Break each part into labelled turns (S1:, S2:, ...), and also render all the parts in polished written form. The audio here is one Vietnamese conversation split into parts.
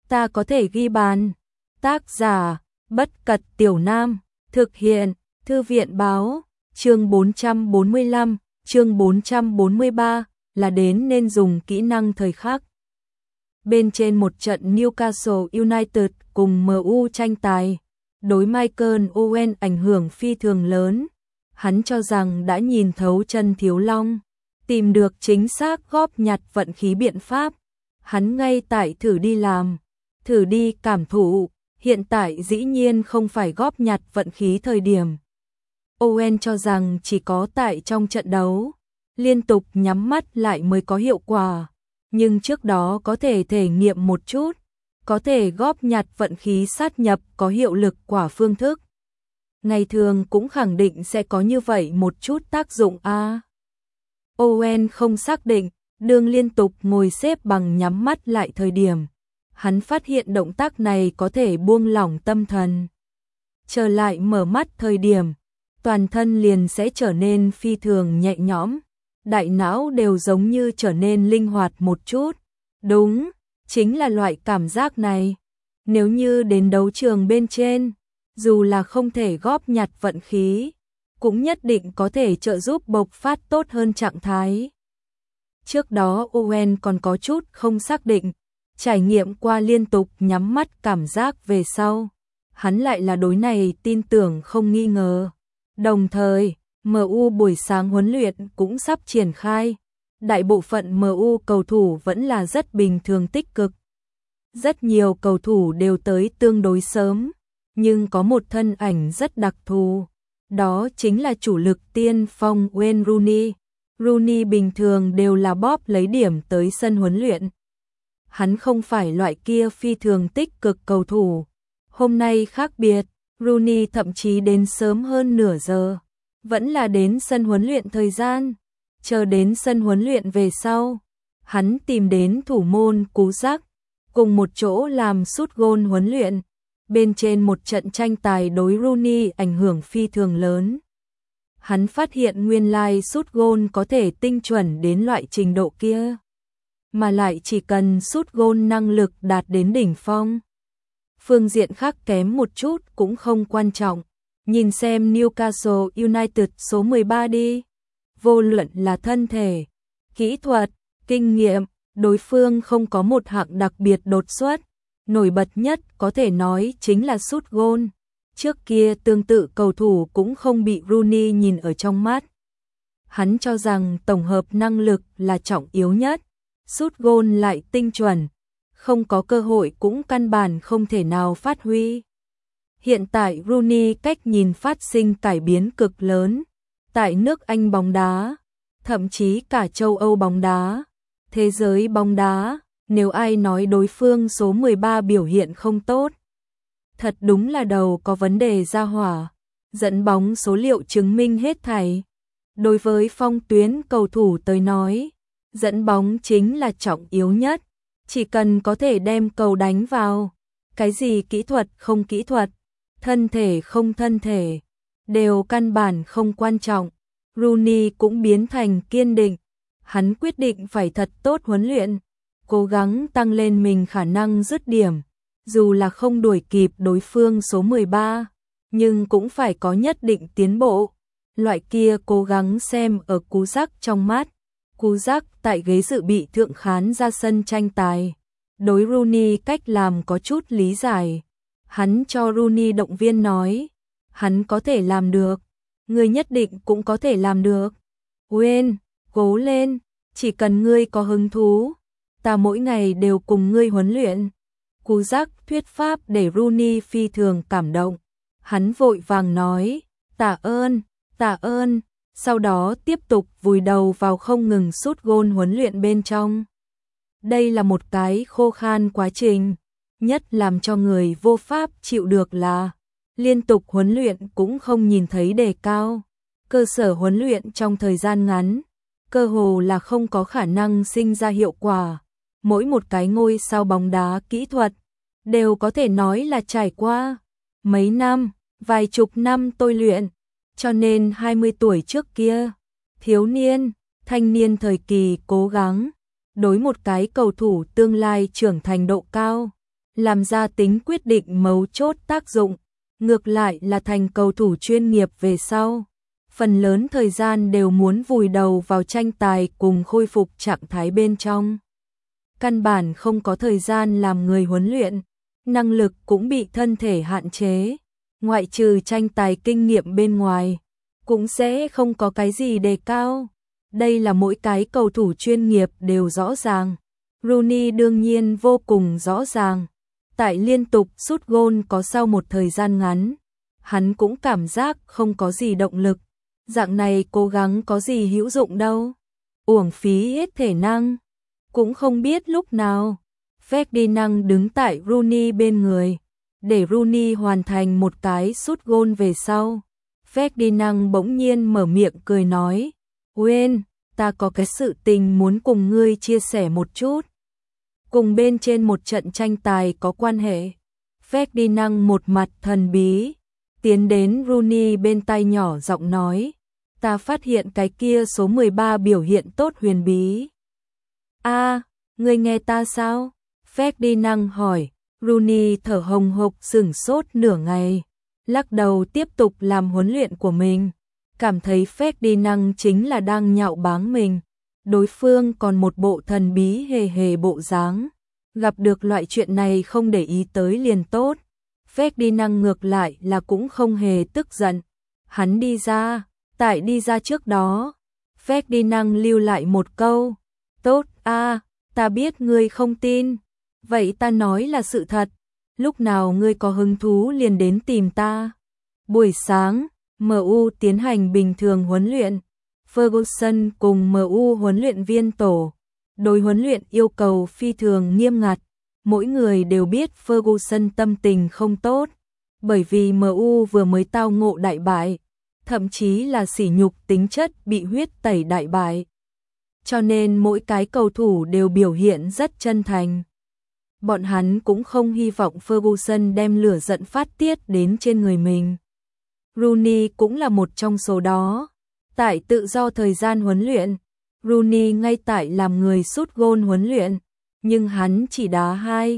S1: ta có thể ghi bàn. Tác giả, Bất Cật Tiểu Nam, thực hiện, Thư viện Báo, chương 445, chương 443, là đến nên dùng kỹ năng thời khắc. Bên trên một trận Newcastle United cùng MU tranh tài, đối Michael Owen ảnh hưởng phi thường lớn. Hắn cho rằng đã nhìn thấu chân Thiếu Long, tìm được chính xác góp nhặt vận khí biện pháp. Hắn ngay tại thử đi làm, thử đi cảm thụ, hiện tại dĩ nhiên không phải góp nhặt vận khí thời điểm. Owen cho rằng chỉ có tại trong trận đấu, liên tục nhắm mắt lại mới có hiệu quả, nhưng trước đó có thể thể nghiệm một chút, có thể góp nhặt vận khí sát nhập có hiệu lực quả phương thức. Ngày thường cũng khẳng định sẽ có như vậy một chút tác dụng a. Owen không xác định, đương liên tục ngồi xếp bằng nhắm mắt lại thời điểm, hắn phát hiện động tác này có thể buông lỏng tâm thần. Trở lại mở mắt thời điểm, toàn thân liền sẽ trở nên phi thường nhẹ nhõm, đại não đều giống như trở nên linh hoạt một chút. Đúng, chính là loại cảm giác này. Nếu như đến đấu trường bên trên, dù là không thể góp nhặt vận khí, cũng nhất định có thể trợ giúp bộc phát tốt hơn trạng thái. Trước đó Owen còn có chút không xác định, trải nghiệm qua liên tục nhắm mắt cảm giác về sau, hắn lại là đối này tin tưởng không nghi ngờ. Đồng thời, MU buổi sáng huấn luyện cũng sắp triển khai, đại bộ phận MU cầu thủ vẫn là rất bình thường tích cực. Rất nhiều cầu thủ đều tới tương đối sớm, nhưng có một thân ảnh rất đặc thù, đó chính là chủ lực tiên phong Wayne Rooney. Rooney bình thường đều là bóp lấy điểm tới sân huấn luyện. Hắn không phải loại kia phi thường tích cực cầu thủ. Hôm nay khác biệt, Rooney thậm chí đến sớm hơn nửa giờ, vẫn là đến sân huấn luyện thời gian. Chờ đến sân huấn luyện về sau, hắn tìm đến thủ môn Cú Giác, cùng một chỗ làm sút gôn huấn luyện. Bên trên một trận tranh tài đối Rooney ảnh hưởng phi thường lớn. Hắn phát hiện nguyên lai sút gôn có thể tinh chuẩn đến loại trình độ kia, mà lại chỉ cần sút gôn năng lực đạt đến đỉnh phong. Phương diện khác kém một chút cũng không quan trọng. Nhìn xem Newcastle United số 13 đi. Vô luận là thân thể, kỹ thuật, kinh nghiệm, đối phương không có một hạng đặc biệt đột xuất. Nổi bật nhất có thể nói chính là sút gôn. Trước kia tương tự cầu thủ cũng không bị Rooney nhìn ở trong mắt. Hắn cho rằng tổng hợp năng lực là trọng yếu nhất, sút gôn lại tinh chuẩn, không có cơ hội cũng căn bản không thể nào phát huy. Hiện tại Rooney cách nhìn phát sinh cải biến cực lớn, tại nước Anh bóng đá, thậm chí cả châu Âu bóng đá, thế giới bóng đá, nếu ai nói đối phương số 13 biểu hiện không tốt, thật đúng là đầu có vấn đề ra hỏa. Dẫn bóng số liệu chứng minh hết thảy. Đối với phong tuyến cầu thủ tới nói, dẫn bóng chính là trọng yếu nhất, chỉ cần có thể đem cầu đánh vào, cái gì kỹ thuật không kỹ thuật, thân thể không thân thể, đều căn bản không quan trọng. Rooney cũng biến thành kiên định, hắn quyết định phải thật tốt huấn luyện, cố gắng tăng lên mình khả năng dứt điểm, dù là không đuổi kịp đối phương số 13, nhưng cũng phải có nhất định tiến bộ. Loại kia cố gắng xem ở Cú Giác trong mắt. Cú Giác tại ghế dự bị thượng khán ra sân tranh tài, đối Rooney cách làm có chút lý giải. Hắn cho Rooney động viên nói, hắn có thể làm được, ngươi nhất định cũng có thể làm được. Wayne, cố lên, chỉ cần ngươi có hứng thú, ta mỗi ngày đều cùng ngươi huấn luyện. Cú Giác thuyết pháp để Rooney phi thường cảm động. Hắn vội vàng nói, tạ ơn, sau đó tiếp tục vùi đầu vào không ngừng sút gôn huấn luyện bên trong. Đây là một cái khô khan quá trình, nhất làm cho người vô pháp chịu được là liên tục huấn luyện cũng không nhìn thấy đề cao. Cơ sở huấn luyện trong thời gian ngắn, cơ hồ là không có khả năng sinh ra hiệu quả. Mỗi một cái ngôi sao bóng đá kỹ thuật đều có thể nói là trải qua mấy năm, vài chục năm tôi luyện, cho nên 20 tuổi trước kia, thiếu niên, thanh niên thời kỳ cố gắng, đối một cái cầu thủ tương lai trưởng thành độ cao, làm ra tính quyết định mấu chốt tác dụng, ngược lại là thành cầu thủ chuyên nghiệp về sau. Phần lớn thời gian đều muốn vùi đầu vào tranh tài cùng khôi phục trạng thái bên trong. Căn bản không có thời gian làm người huấn luyện, năng lực cũng bị thân thể hạn chế, ngoại trừ tranh tài kinh nghiệm bên ngoài, cũng sẽ không có cái gì đề cao. Đây là mỗi cái cầu thủ chuyên nghiệp đều rõ ràng. Rooney đương nhiên vô cùng rõ ràng. Tại liên tục sút gôn có sau một thời gian ngắn, hắn cũng cảm giác không có gì động lực. Dạng này cố gắng có gì hữu dụng đâu. Uổng phí hết thể năng. Cũng không biết lúc nào, Ferdinand đứng tại Rooney bên người, để Rooney hoàn thành một cái sút gôn về sau. Ferdinand bỗng nhiên mở miệng cười nói, Wayne, ta có cái sự tình muốn cùng ngươi chia sẻ một chút. Cùng bên trên một trận tranh tài có quan hệ. Ferdinand một mặt thần bí, tiến đến Rooney bên tai nhỏ giọng nói, ta phát hiện cái kia số 13 biểu hiện tốt huyền bí. Ngươi nghe ta sao? Ferdinand hỏi. Rooney thở hồng hộc sửng sốt nửa ngày, lắc đầu tiếp tục làm huấn luyện của mình, cảm thấy Ferdinand chính là đang nhạo báng mình. Đối phương còn một bộ thần bí hề hề bộ dáng, gặp được loại chuyện này không để ý tới liền tốt. Ferdinand ngược lại là cũng không hề tức giận. Hắn đi ra, tại đi ra trước đó, Ferdinand lưu lại một câu, tốt ta biết ngươi không tin, vậy ta nói là sự thật, lúc nào ngươi có hứng thú liền đến tìm ta. Buổi sáng, MU tiến hành bình thường huấn luyện, Ferguson cùng MU huấn luyện viên tổ, đối huấn luyện yêu cầu phi thường nghiêm ngặt, mỗi người đều biết Ferguson tâm tình không tốt, bởi vì MU vừa mới tao ngộ đại bại, thậm chí là sỉ nhục tính chất bị huyết tẩy đại bại. Cho nên mỗi cái cầu thủ đều biểu hiện rất chân thành. Bọn hắn cũng không hy vọng Ferguson đem lửa giận phát tiết đến trên người mình. Rooney cũng là một trong số đó. Tại tự do thời gian huấn luyện, Rooney ngay tại làm người sút gôn huấn luyện, nhưng hắn chỉ đá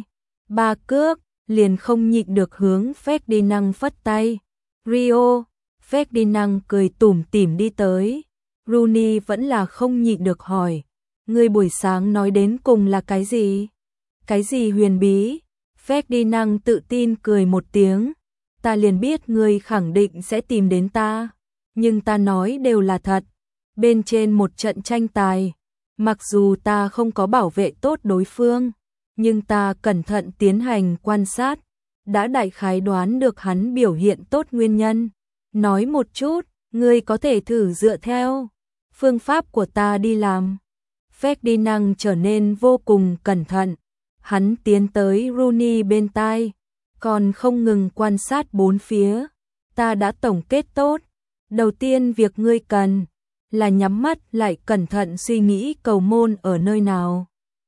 S1: 2-3 cước, liền không nhịn được hướng Ferdinand phất tay. Rio, Ferdinand cười tủm tỉm đi tới. Rooney vẫn là không nhịn được hỏi, ngươi buổi sáng nói đến cùng là cái gì? Cái gì huyền bí? Ferdinand tự tin cười một tiếng, ta liền biết ngươi khẳng định sẽ tìm đến ta, nhưng ta nói đều là thật. Bên trên một trận tranh tài, mặc dù ta không có bảo vệ tốt đối phương, nhưng ta cẩn thận tiến hành quan sát, đã đại khái đoán được hắn biểu hiện tốt nguyên nhân. Nói một chút, ngươi có thể thử dựa theo phương pháp của ta đi làm. Ferdinand trở nên vô cùng cẩn thận. Hắn tiến tới Rooney bên tai, còn không ngừng quan sát bốn phía. Ta đã tổng kết tốt. Đầu tiên việc ngươi cần là nhắm mắt lại cẩn thận suy nghĩ cầu môn ở nơi nào.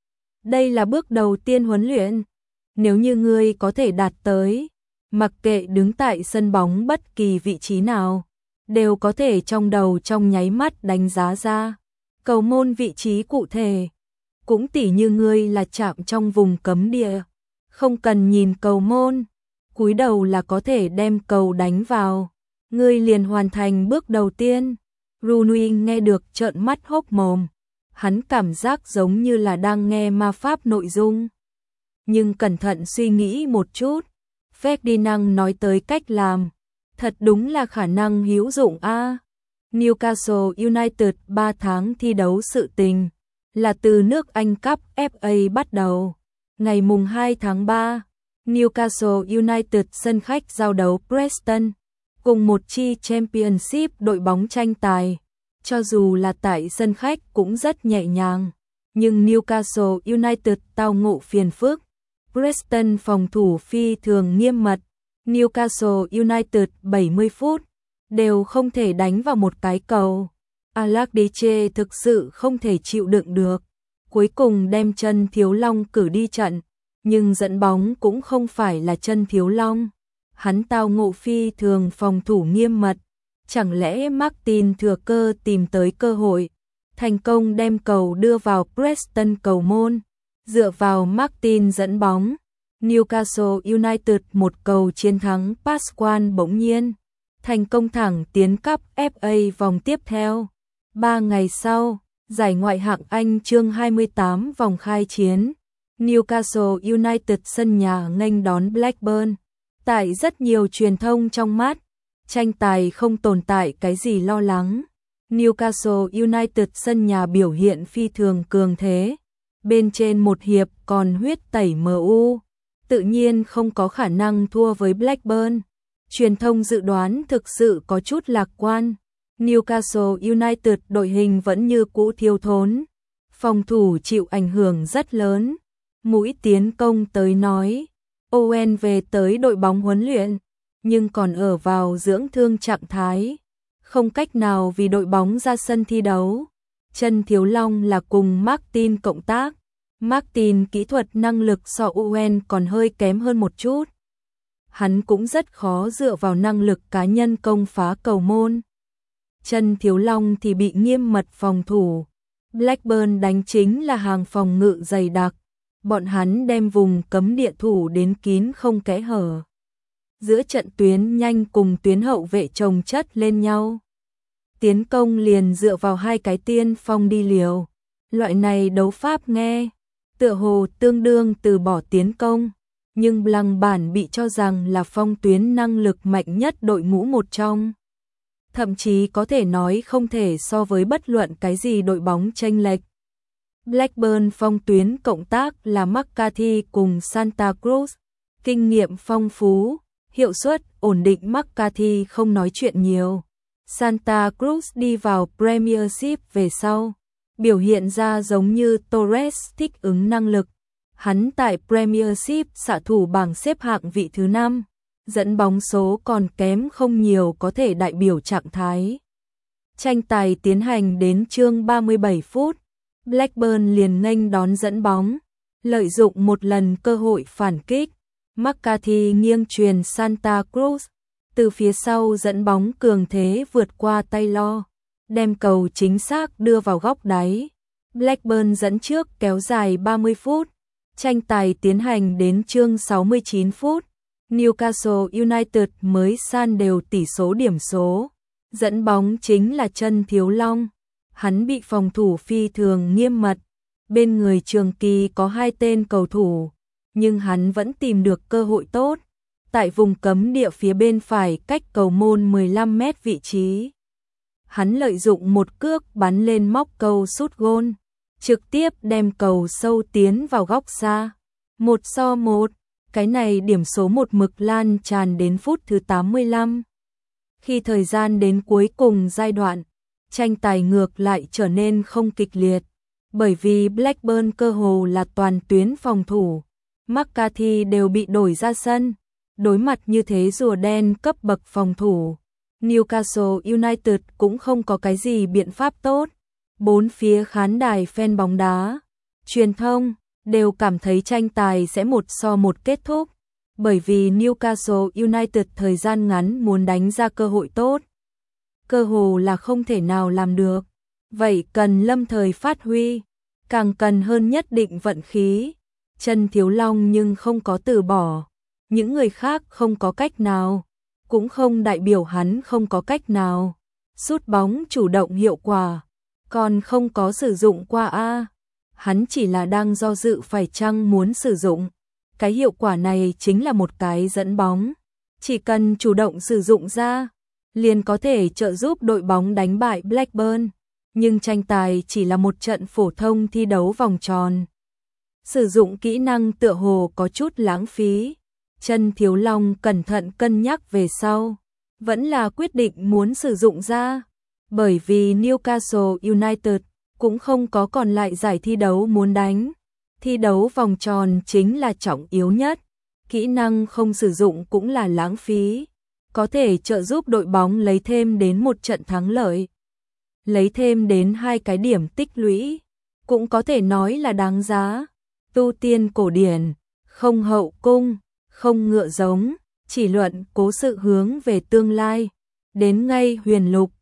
S1: Đây là bước đầu tiên huấn luyện. Nếu như ngươi có thể đạt tới, mặc kệ đứng tại sân bóng bất kỳ vị trí nào, đều có thể trong đầu trong nháy mắt đánh giá ra cầu môn vị trí cụ thể. Cũng tỉ như ngươi là chạm trong vùng cấm địa, không cần nhìn cầu môn, cúi đầu là có thể đem cầu đánh vào, ngươi liền hoàn thành bước đầu tiên. Rooney nghe được trợn mắt hốc mồm, hắn cảm giác giống như là đang nghe ma pháp nội dung. Nhưng cẩn thận suy nghĩ một chút, Ferdinand nói tới cách làm, thật đúng là khả năng hữu dụng a. Newcastle United 3 tháng thi đấu sự tình là từ nước Anh Cup FA bắt đầu. Ngày mùng 2 tháng 3, Newcastle United sân khách giao đấu Preston, cùng một chi Championship đội bóng tranh tài. Cho dù là tại sân khách cũng rất nhẹ nhàng, nhưng Newcastle United tao ngộ phiền phức. Preston phòng thủ phi thường nghiêm mật, Newcastle United 70 phút đều không thể đánh vào một cái cầu. Allardyce thực sự không thể chịu đựng được, cuối cùng đem chân Thiếu Long cử đi trận, nhưng dẫn bóng cũng không phải là chân Thiếu Long. Hắn tao ngộ phi thường phòng thủ nghiêm mật, chẳng lẽ Martin thừa cơ tìm tới cơ hội, thành công đem cầu đưa vào Preston cầu môn, dựa vào Martin dẫn bóng, Newcastle United một cầu chiến thắng Pascual bỗng nhiên thành công thẳng tiến cúp FA vòng tiếp theo. 3 ngày sau, giải Ngoại hạng Anh chương 28 vòng khai chiến, Newcastle United sân nhà nghênh đón Blackburn. Tại rất nhiều truyền thông trong mắt, tranh tài không tồn tại cái gì lo lắng. Newcastle United sân nhà biểu hiện phi thường cường thế. Bên trên một hiệp còn huyết tẩy MU, tự nhiên không có khả năng thua với Blackburn. Truyền thông dự đoán thực sự có chút lạc quan. Newcastle United đội hình vẫn như cũ thiếu thốn, phòng thủ chịu ảnh hưởng rất lớn. Mũi tiến công tới nói, Owen về tới đội bóng huấn luyện, nhưng còn ở vào dưỡng thương trạng thái, không cách nào vì đội bóng ra sân thi đấu. Chân Thiếu Long là cùng Martin cộng tác. Martin kỹ thuật năng lực so Owen còn hơi kém hơn một chút. Hắn cũng rất khó dựa vào năng lực cá nhân công phá cầu môn. Chân Thiếu Long thì bị nghiêm mật phòng thủ. Blackburn đánh chính là hàng phòng ngự dày đặc. Bọn hắn đem vùng cấm địa thủ đến kín không kẽ hở. Giữa trận tuyến nhanh cùng tuyến hậu vệ chồng chất lên nhau. Tiến công liền dựa vào hai cái tiên phong đi liều. Loại này đấu pháp nghe tựa hồ tương đương từ bỏ tiến công, nhưng Blackburn bị cho rằng là phong tuyến năng lực mạnh nhất đội ngũ một trong. Thậm chí có thể nói không thể so với bất luận cái gì đội bóng chênh lệch. Blackburn phong tuyến cộng tác là McCarthy cùng Santa Cruz, kinh nghiệm phong phú, hiệu suất ổn định. McCarthy không nói chuyện nhiều. Santa Cruz đi vào Premiership về sau, biểu hiện ra giống như Torres thích ứng năng lực. Hắn tại Premiership xạ thủ bảng xếp hạng vị thứ 5, dẫn bóng số còn kém không nhiều có thể đại biểu trạng thái. Tranh tài tiến hành đến chương 37 phút, Blackburn liền nghênh đón dẫn bóng, lợi dụng một lần cơ hội phản kích. McCarthy nghiêng truyền Santa Cruz, từ phía sau dẫn bóng cường thế vượt qua Taylor, đem cầu chính xác đưa vào góc đáy. Blackburn dẫn trước kéo dài 30 phút. Tranh tài tiến hành đến chương 69 phút. Newcastle United mới san đều tỷ số điểm số. Dẫn bóng chính là Chân Thiếu Long. Hắn bị phòng thủ phi thường nghiêm mật. Bên người Trường Kỳ có 2 tên cầu thủ, nhưng hắn vẫn tìm được cơ hội tốt. Tại vùng cấm địa phía bên phải cách cầu môn 15 mét vị trí, hắn lợi dụng một cước bắn lên móc câu sút gôn, trực tiếp đem cầu sâu tiến vào góc xa. 1-1, cái này điểm số một mực lan tràn đến phút thứ 85. Khi thời gian đến cuối cùng giai đoạn, tranh tài ngược lại trở nên không kịch liệt, bởi vì Blackburn cơ hồ là toàn tuyến phòng thủ. McCarthy đều bị đổi ra sân. Đối mặt như thế rùa đen cấp bậc phòng thủ, Newcastle United cũng không có cái gì biện pháp tốt. Bốn phía khán đài fan bóng đá, truyền thông đều cảm thấy tranh tài sẽ 1-1 kết thúc, bởi vì Newcastle United thời gian ngắn muốn đánh ra cơ hội tốt, cơ hồ là không thể nào làm được. Vậy cần lâm thời phát huy, càng cần hơn nhất định vận khí. Chân Thiếu Long nhưng không có từ bỏ. Những người khác không có cách nào, cũng không đại biểu hắn không có cách nào. Sút bóng chủ động hiệu quả, còn không có sử dụng qua a. Hắn chỉ là đang do dự phải chăng muốn sử dụng. Cái hiệu quả này chính là một cái dẫn bóng. Chỉ cần chủ động sử dụng ra, liền có thể trợ giúp đội bóng đánh bại Blackburn. Nhưng tranh tài chỉ là một trận phổ thông thi đấu vòng tròn. Sử dụng kỹ năng tựa hồ có chút lãng phí. Chân Thiếu Long cẩn thận cân nhắc về sau, vẫn là quyết định muốn sử dụng ra, bởi vì Newcastle United cũng không có còn lại giải thi đấu muốn đánh. Thi đấu vòng tròn chính là trọng yếu nhất, kỹ năng không sử dụng cũng là lãng phí, có thể trợ giúp đội bóng lấy thêm đến một trận thắng lợi, lấy thêm đến 2 cái điểm tích lũy, cũng có thể nói là đáng giá. Tu tiên cổ điển, không hậu cung, không ngựa giống, chỉ luận cố sự hướng về tương lai. Đến ngay huyền lục,